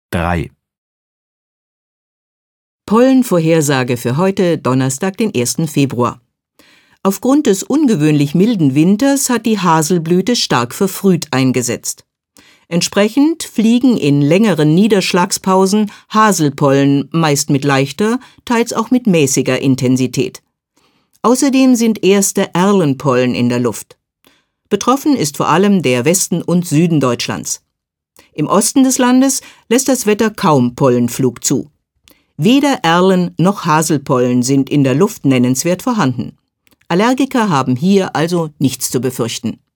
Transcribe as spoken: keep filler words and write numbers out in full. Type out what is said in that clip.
drei. Pollenvorhersage für heute, Donnerstag, den ersten Februar. Aufgrund des ungewöhnlich milden Winters hat die Haselblüte stark verfrüht eingesetzt. Entsprechend fliegen in längeren Niederschlagspausen Haselpollen meist mit leichter, teils auch mit mäßiger Intensität. Außerdem sind erste Erlenpollen in der Luft. Betroffen ist vor allem der Westen und Süden Deutschlands. Im Osten des Landes lässt das Wetter kaum Pollenflug zu. Weder Erlen noch Haselpollen sind in der Luft nennenswert vorhanden. Allergiker haben hier also nichts zu befürchten.